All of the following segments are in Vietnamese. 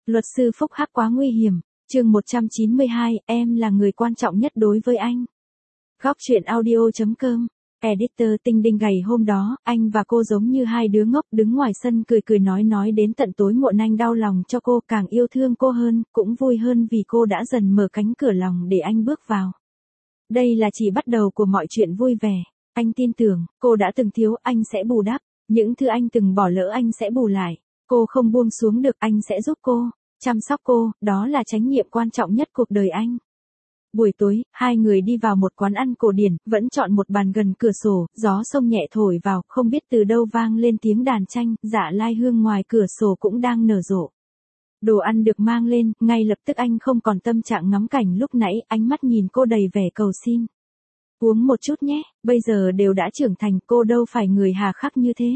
Luật sư phúc hắc quá nguy hiểm. Chương 192, em là người quan trọng nhất đối với anh. Góc truyện audio.com. Editor Tinh Đinh gầy hôm đó, anh và cô giống như hai đứa ngốc đứng ngoài sân cười cười nói đến tận tối muộn. Anh đau lòng cho cô, càng yêu thương cô hơn, cũng vui hơn vì cô đã dần mở cánh cửa lòng để anh bước vào. Đây là chỉ bắt đầu của mọi chuyện vui vẻ. Anh tin tưởng, cô đã từng thiếu, anh sẽ bù đắp. Những thứ anh từng bỏ lỡ anh sẽ bù lại. Cô không buông xuống được, anh sẽ giúp cô. Chăm sóc cô, đó là trách nhiệm quan trọng nhất cuộc đời anh. Buổi tối, hai người đi vào một quán ăn cổ điển, vẫn chọn một bàn gần cửa sổ, gió sông nhẹ thổi vào, không biết từ đâu vang lên tiếng đàn tranh, dạ lai hương ngoài cửa sổ cũng đang nở rộ. Đồ ăn được mang lên, ngay lập tức anh không còn tâm trạng ngắm cảnh lúc nãy, ánh mắt nhìn cô đầy vẻ cầu xin. Uống một chút nhé, bây giờ đều đã trưởng thành, cô đâu phải người hà khắc như thế.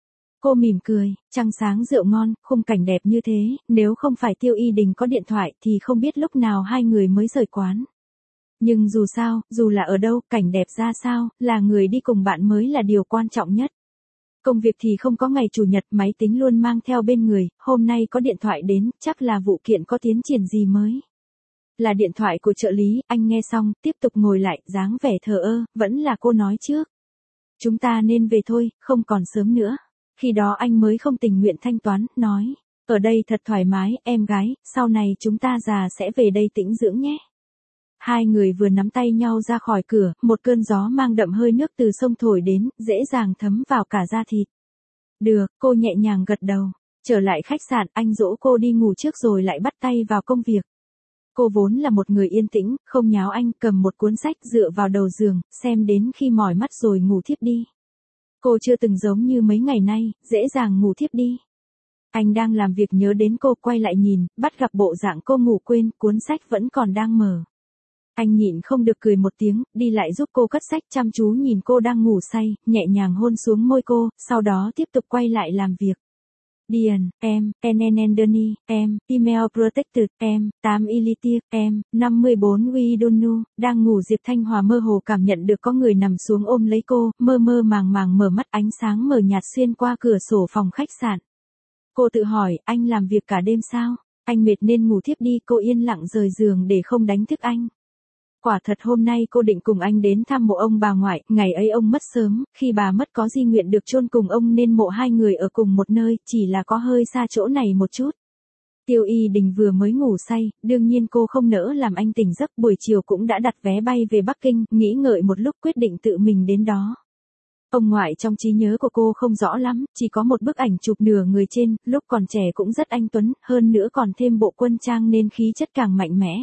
Cô mỉm cười, trăng sáng rượu ngon, khung cảnh đẹp như thế, nếu không phải Tiêu Y Đình có điện thoại thì không biết lúc nào hai người mới rời quán. Nhưng dù sao, dù là ở đâu, cảnh đẹp ra sao, là người đi cùng bạn mới là điều quan trọng nhất. Công việc thì không có ngày chủ nhật, máy tính luôn mang theo bên người, hôm nay có điện thoại đến, chắc là vụ kiện có tiến triển gì mới. Là điện thoại của trợ lý, anh nghe xong, tiếp tục ngồi lại, dáng vẻ thờ ơ, vẫn là cô nói trước. Chúng ta nên về thôi, không còn sớm nữa. Khi đó anh mới không tình nguyện thanh toán, nói, ở đây thật thoải mái, em gái, sau này chúng ta già sẽ về đây tĩnh dưỡng nhé. Hai người vừa nắm tay nhau ra khỏi cửa, một cơn gió mang đậm hơi nước từ sông thổi đến, dễ dàng thấm vào cả da thịt. Được, cô nhẹ nhàng gật đầu. Trở lại khách sạn, anh dỗ cô đi ngủ trước rồi lại bắt tay vào công việc. Cô vốn là một người yên tĩnh, không nháo anh, cầm một cuốn sách dựa vào đầu giường, xem đến khi mỏi mắt rồi ngủ thiếp đi. Cô chưa từng giống như mấy ngày nay, dễ dàng ngủ thiếp đi. Anh đang làm việc nhớ đến cô, quay lại nhìn, bắt gặp bộ dạng cô ngủ quên, cuốn sách vẫn còn đang mở. Anh nhịn không được cười một tiếng, đi lại giúp cô cất sách, chăm chú nhìn cô đang ngủ say, nhẹ nhàng hôn xuống môi cô, sau đó tiếp tục quay lại làm việc. Điền, em, Enenendeni, em, Email Protected, em, 8 Ilitia, em, 54 Widonu, đang ngủ. Diệp Thanh Hòa mơ hồ cảm nhận được có người nằm xuống ôm lấy cô, mơ mơ màng màng mở mắt, ánh sáng mờ nhạt xuyên qua cửa sổ phòng khách sạn. Cô tự hỏi, anh làm việc cả đêm sao? Anh mệt nên ngủ thiếp đi, cô yên lặng rời giường để không đánh thức anh. Quả thật hôm nay cô định cùng anh đến thăm mộ ông bà ngoại, ngày ấy ông mất sớm, khi bà mất có di nguyện được chôn cùng ông nên mộ hai người ở cùng một nơi, chỉ là có hơi xa chỗ này một chút. Tiêu Y Đình vừa mới ngủ say, đương nhiên cô không nỡ làm anh tỉnh giấc, buổi chiều cũng đã đặt vé bay về Bắc Kinh, nghĩ ngợi một lúc quyết định tự mình đến đó. Ông ngoại trong trí nhớ của cô không rõ lắm, chỉ có một bức ảnh chụp nửa người trên, lúc còn trẻ cũng rất anh tuấn, hơn nữa còn thêm bộ quân trang nên khí chất càng mạnh mẽ.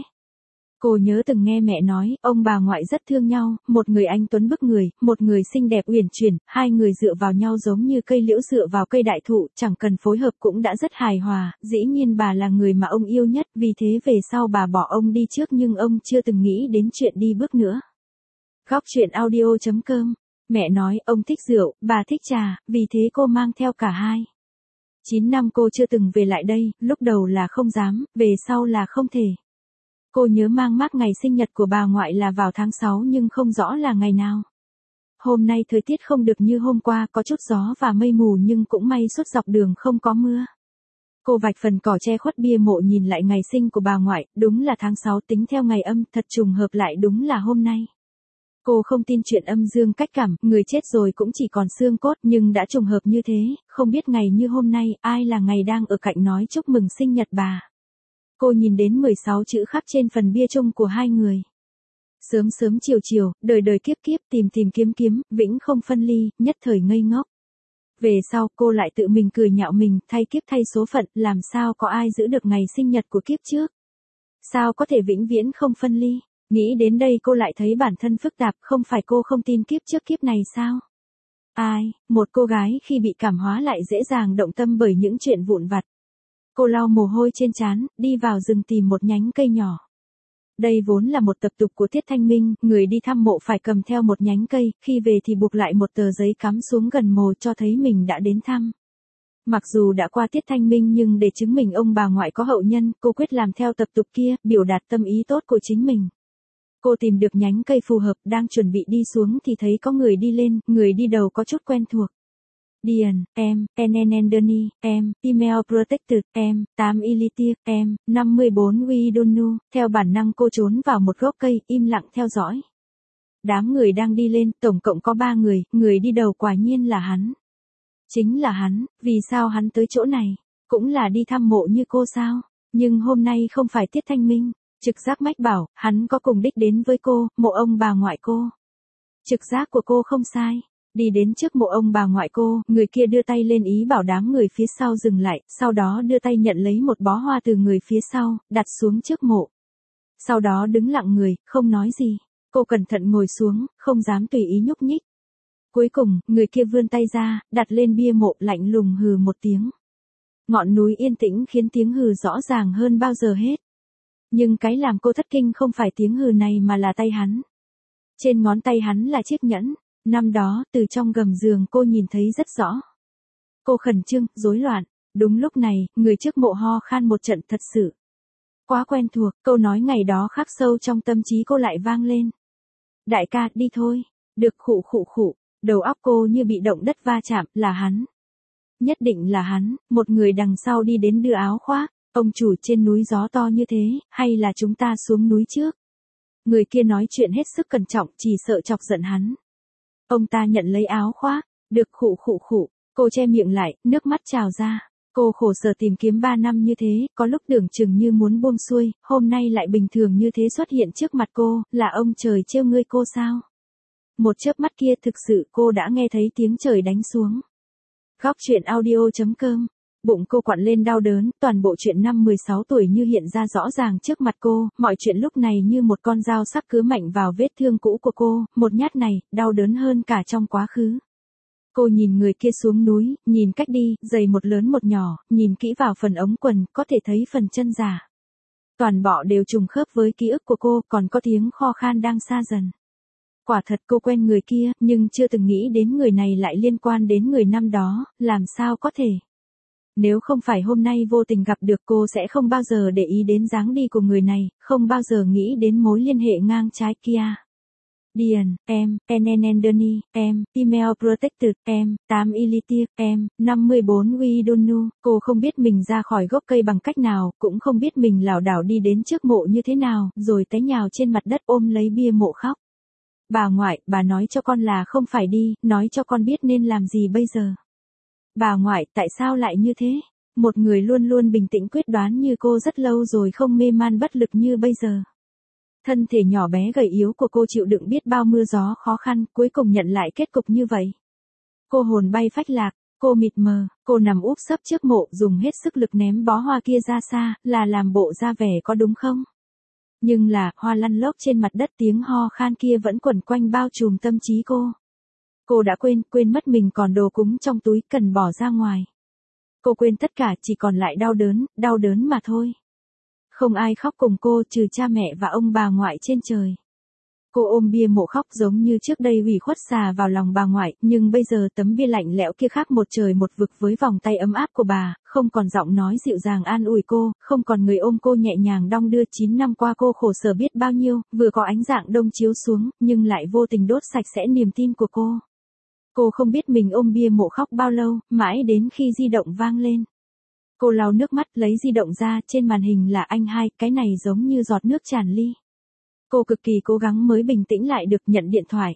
Cô nhớ từng nghe mẹ nói, ông bà ngoại rất thương nhau, một người anh tuấn bức người, một người xinh đẹp uyển chuyển, hai người dựa vào nhau giống như cây liễu dựa vào cây đại thụ, chẳng cần phối hợp cũng đã rất hài hòa, dĩ nhiên bà là người mà ông yêu nhất, vì thế về sau bà bỏ ông đi trước nhưng ông chưa từng nghĩ đến chuyện đi bước nữa. Góc truyện audio.com. Mẹ nói, ông thích rượu, bà thích trà, vì thế cô mang theo cả hai. 9 năm cô chưa từng về lại đây, lúc đầu là không dám, về sau là không thể. Cô nhớ mang mác ngày sinh nhật của bà ngoại là vào tháng 6 nhưng không rõ là ngày nào. Hôm nay thời tiết không được như hôm qua, có chút gió và mây mù nhưng cũng may suốt dọc đường không có mưa. Cô vạch phần cỏ che khuất bia mộ nhìn lại ngày sinh của bà ngoại, đúng là tháng 6 tính theo ngày âm, thật trùng hợp lại đúng là hôm nay. Cô không tin chuyện âm dương cách cảm, người chết rồi cũng chỉ còn xương cốt, nhưng đã trùng hợp như thế, không biết ngày như hôm nay, ai là ngày đang ở cạnh nói chúc mừng sinh nhật bà. Cô nhìn đến 16 chữ khắc trên phần bia chung của hai người. Sớm sớm chiều chiều, đời đời kiếp kiếp, tìm tìm kiếm kiếm, vĩnh không phân ly, nhất thời ngây ngốc. Về sau, cô lại tự mình cười nhạo mình, thay kiếp thay số phận, làm sao có ai giữ được ngày sinh nhật của kiếp trước? Sao có thể vĩnh viễn không phân ly? Nghĩ đến đây cô lại thấy bản thân phức tạp, không phải cô không tin kiếp trước kiếp này sao? Ai, một cô gái khi bị cảm hóa lại dễ dàng động tâm bởi những chuyện vụn vặt. Cô lau mồ hôi trên trán, đi vào rừng tìm một nhánh cây nhỏ. Đây vốn là một tập tục của Tiết Thanh Minh, người đi thăm mộ phải cầm theo một nhánh cây, khi về thì buộc lại một tờ giấy cắm xuống gần mồ cho thấy mình đã đến thăm. Mặc dù đã qua Tiết Thanh Minh nhưng để chứng minh ông bà ngoại có hậu nhân, cô quyết làm theo tập tục kia, biểu đạt tâm ý tốt của chính mình. Cô tìm được nhánh cây phù hợp, đang chuẩn bị đi xuống thì thấy có người đi lên, người đi đầu có chút quen thuộc. Điền, em, Enenendeni, em, Email Protected, em, 8 Ilitia, em, 54 Widonu, theo bản năng cô trốn vào một gốc cây, im lặng theo dõi. Đám người đang đi lên, tổng cộng có 3 người, người đi đầu quả nhiên là hắn. Chính là hắn, vì sao hắn tới chỗ này? Cũng là đi thăm mộ như cô sao? Nhưng hôm nay không phải tiết thanh minh, trực giác mách bảo, hắn có cùng đích đến với cô, mộ ông bà ngoại cô. Trực giác của cô không sai. Đi đến trước mộ ông bà ngoại cô, người kia đưa tay lên ý bảo đám người phía sau dừng lại, sau đó đưa tay nhận lấy một bó hoa từ người phía sau, đặt xuống trước mộ. Sau đó đứng lặng người, không nói gì. Cô cẩn thận ngồi xuống, không dám tùy ý nhúc nhích. Cuối cùng, người kia vươn tay ra, đặt lên bia mộ, lạnh lùng hừ một tiếng. Ngọn núi yên tĩnh khiến tiếng hừ rõ ràng hơn bao giờ hết. Nhưng cái làm cô thất kinh không phải tiếng hừ này mà là tay hắn. Trên ngón tay hắn là chiếc nhẫn. Năm đó, từ trong gầm giường cô nhìn thấy rất rõ. Cô khẩn trương, rối loạn. Đúng lúc này, người trước mộ ho khan một trận thật sự. Quá quen thuộc, câu nói ngày đó khắc sâu trong tâm trí cô lại vang lên. Đại ca, đi thôi. Được khụ khụ khụ, đầu óc cô như bị động đất va chạm, là hắn. Nhất định là hắn, một người đằng sau đi đến đưa áo khoác. Ông chủ trên núi gió to như thế, hay là chúng ta xuống núi trước? Người kia nói chuyện hết sức cẩn trọng, chỉ sợ chọc giận hắn. Ông ta nhận lấy áo khoác, được khụ khụ khụ, cô che miệng lại, nước mắt trào ra. Cô khổ sở tìm kiếm 3 năm như thế, có lúc tưởng chừng như muốn buông xuôi, hôm nay lại bình thường như thế xuất hiện trước mặt cô, là ông trời trêu ngươi cô sao? Một chớp mắt kia thực sự cô đã nghe thấy tiếng trời đánh xuống. Góc truyện audio.com. Bụng cô quặn lên đau đớn, toàn bộ chuyện năm 16 tuổi như hiện ra rõ ràng trước mặt cô, mọi chuyện lúc này như một con dao sắc cứa mạnh vào vết thương cũ của cô, một nhát này, đau đớn hơn cả trong quá khứ. Cô nhìn người kia xuống núi, nhìn cách đi, giày một lớn một nhỏ, nhìn kỹ vào phần ống quần, có thể thấy phần chân giả. Toàn bộ đều trùng khớp với ký ức của cô, còn có tiếng kho khan đang xa dần. Quả thật cô quen người kia, nhưng chưa từng nghĩ đến người này lại liên quan đến người năm đó, làm sao có thể. Nếu không phải hôm nay vô tình gặp được cô sẽ không bao giờ để ý đến dáng đi của người này, không bao giờ nghĩ đến mối liên hệ ngang trái kia. Điền, em, Enenendeni, em, Email Protected, em, 8 Ilitia, em, 54 Widonu, cô không biết mình ra khỏi gốc cây bằng cách nào, cũng không biết mình lảo đảo đi đến trước mộ như thế nào, rồi té nhào trên mặt đất ôm lấy bia mộ khóc. Bà ngoại, bà nói cho con là không phải đi, nói cho con biết nên làm gì bây giờ. Bà ngoại, tại sao lại như thế? Một người luôn luôn bình tĩnh quyết đoán như cô rất lâu rồi không mê man bất lực như bây giờ. Thân thể nhỏ bé gầy yếu của cô chịu đựng biết bao mưa gió khó khăn, cuối cùng nhận lại kết cục như vậy. Cô hồn bay phách lạc, cô mịt mờ, cô nằm úp sấp trước mộ dùng hết sức lực ném bó hoa kia ra xa, là làm bộ ra vẻ có đúng không? Nhưng là, hoa lăn lóc trên mặt đất, tiếng ho khan kia vẫn quẩn quanh bao trùm tâm trí cô. Cô đã quên mất mình còn đồ cúng trong túi cần bỏ ra ngoài. Cô quên tất cả chỉ còn lại đau đớn mà thôi. Không ai khóc cùng cô trừ cha mẹ và ông bà ngoại trên trời. Cô ôm bia mộ khóc giống như trước đây ủy khuất xà vào lòng bà ngoại, nhưng bây giờ tấm bia lạnh lẽo kia khác một trời một vực với vòng tay ấm áp của bà, không còn giọng nói dịu dàng an ủi cô, không còn người ôm cô nhẹ nhàng đong đưa. 9 năm qua cô khổ sở biết bao nhiêu, vừa có ánh dạng đông chiếu xuống, nhưng lại vô tình đốt sạch sẽ niềm tin của cô. Cô không biết mình ôm bia mộ khóc bao lâu, mãi đến khi di động vang lên. Cô lau nước mắt lấy di động ra, trên màn hình là anh hai, cái này giống như giọt nước tràn ly. Cô cực kỳ cố gắng mới bình tĩnh lại được, nhận điện thoại.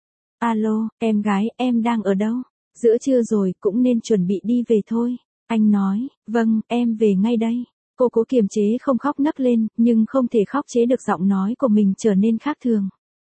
Alo, em gái, em đang ở đâu? Giữa trưa rồi, cũng nên chuẩn bị đi về thôi. Anh nói, vâng, em về ngay đây. Cô cố kiềm chế không khóc nấc lên, nhưng không thể khóc chế được giọng nói của mình trở nên khác thường.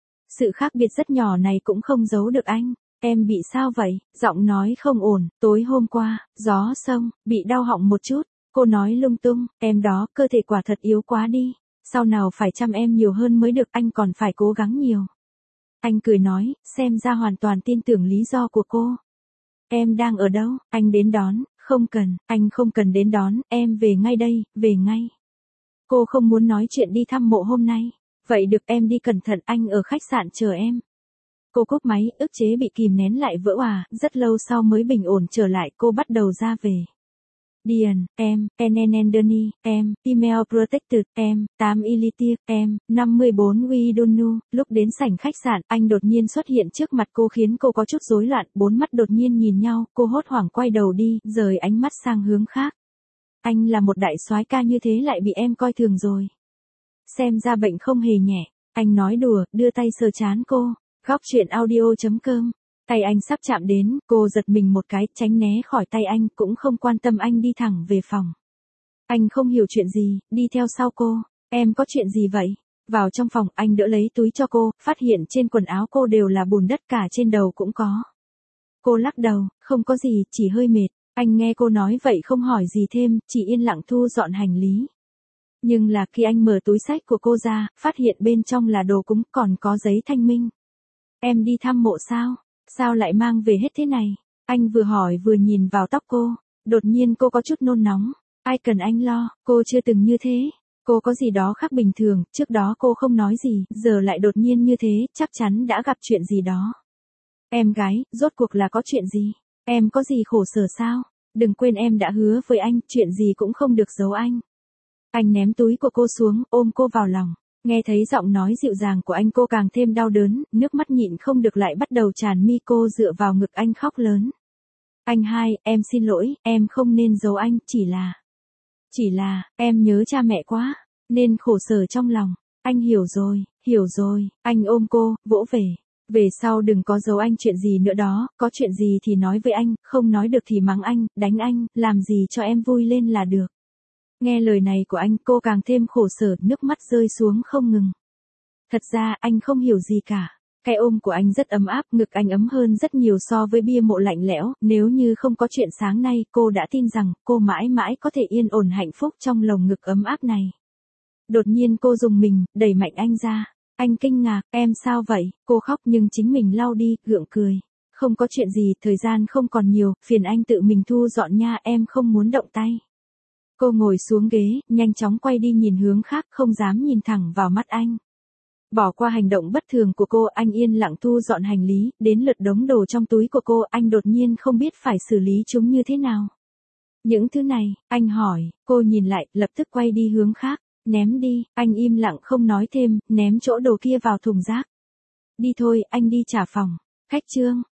Sự khác biệt rất nhỏ này cũng không giấu được anh. Em bị sao vậy? Giọng nói không ổn, tối hôm qua, gió sông, bị đau họng một chút. Cô nói lung tung, em đó, cơ thể quả thật yếu quá đi. Sau nào phải chăm em nhiều hơn mới được, anh còn phải cố gắng nhiều. Anh cười nói, xem ra hoàn toàn tin tưởng lý do của cô. Em đang ở đâu? Anh đến đón, không cần, anh không cần đến đón, em về ngay đây, về ngay. Cô không muốn nói chuyện đi thăm mộ hôm nay. Vậy được, em đi cẩn thận, anh ở khách sạn chờ em. Cô cúp máy, ức chế bị kìm nén lại vỡ òa, rất lâu sau mới bình ổn trở lại, cô bắt đầu ra về. Dian, em, Enenendeni, em, Email Protected, em, 8 Ilitia, em, 54 Widonu. Lúc đến sảnh khách sạn, anh đột nhiên xuất hiện trước mặt cô khiến cô có chút rối loạn, bốn mắt đột nhiên nhìn nhau, cô hốt hoảng quay đầu đi, rời ánh mắt sang hướng khác. Anh là một đại soái ca như thế lại bị em coi thường rồi. Xem ra bệnh không hề nhẹ, anh nói đùa, đưa tay sờ trán cô. Góc chuyện audio.com. Tay anh sắp chạm đến, cô giật mình một cái, tránh né khỏi tay anh, cũng không quan tâm anh đi thẳng về phòng. Anh không hiểu chuyện gì, đi theo sau cô. Em có chuyện gì vậy? Vào trong phòng, anh đỡ lấy túi cho cô, phát hiện trên quần áo cô đều là bùn đất, cả trên đầu cũng có. Cô lắc đầu, không có gì, chỉ hơi mệt. Anh nghe cô nói vậy không hỏi gì thêm, chỉ yên lặng thu dọn hành lý. Nhưng là khi anh mở túi xách của cô ra, phát hiện bên trong là đồ cúng, còn có giấy thanh minh. Em đi thăm mộ sao? Sao lại mang về hết thế này? Anh vừa hỏi vừa nhìn vào tóc cô. Đột nhiên cô có chút nôn nóng. Ai cần anh lo, cô chưa từng như thế. Cô có gì đó khác bình thường, trước đó cô không nói gì, giờ lại đột nhiên như thế, chắc chắn đã gặp chuyện gì đó. Em gái, rốt cuộc là có chuyện gì? Em có gì khổ sở sao? Đừng quên em đã hứa với anh, chuyện gì cũng không được giấu anh. Anh ném túi của cô xuống, ôm cô vào lòng. Nghe thấy giọng nói dịu dàng của anh cô càng thêm đau đớn, nước mắt nhịn không được lại bắt đầu tràn mi, cô dựa vào ngực anh khóc lớn. Anh hai, em xin lỗi, em không nên giấu anh, chỉ là, em nhớ cha mẹ quá, nên khổ sở trong lòng. Anh hiểu rồi, anh ôm cô, vỗ về. Về sau đừng có giấu anh chuyện gì nữa đó, có chuyện gì thì nói với anh, không nói được thì mắng anh, đánh anh, làm gì cho em vui lên là được. Nghe lời này của anh, cô càng thêm khổ sở, nước mắt rơi xuống không ngừng. Thật ra, anh không hiểu gì cả. Cái ôm của anh rất ấm áp, ngực anh ấm hơn rất nhiều so với bia mộ lạnh lẽo, nếu như không có chuyện sáng nay, cô đã tin rằng, cô mãi mãi có thể yên ổn hạnh phúc trong lồng ngực ấm áp này. Đột nhiên cô rùng mình, đẩy mạnh anh ra. Anh kinh ngạc, em sao vậy? Cô khóc nhưng chính mình lau đi, gượng cười. Không có chuyện gì, thời gian không còn nhiều, phiền anh tự mình thu dọn nha, em không muốn động tay. Cô ngồi xuống ghế, nhanh chóng quay đi nhìn hướng khác, không dám nhìn thẳng vào mắt anh. Bỏ qua hành động bất thường của cô, anh yên lặng thu dọn hành lý, đến lượt đống đồ trong túi của cô, anh đột nhiên không biết phải xử lý chúng như thế nào. Những thứ này, anh hỏi, cô nhìn lại, lập tức quay đi hướng khác, ném đi, anh im lặng không nói thêm, ném chỗ đồ kia vào thùng rác. Đi thôi, anh đi trả phòng. Khách trương,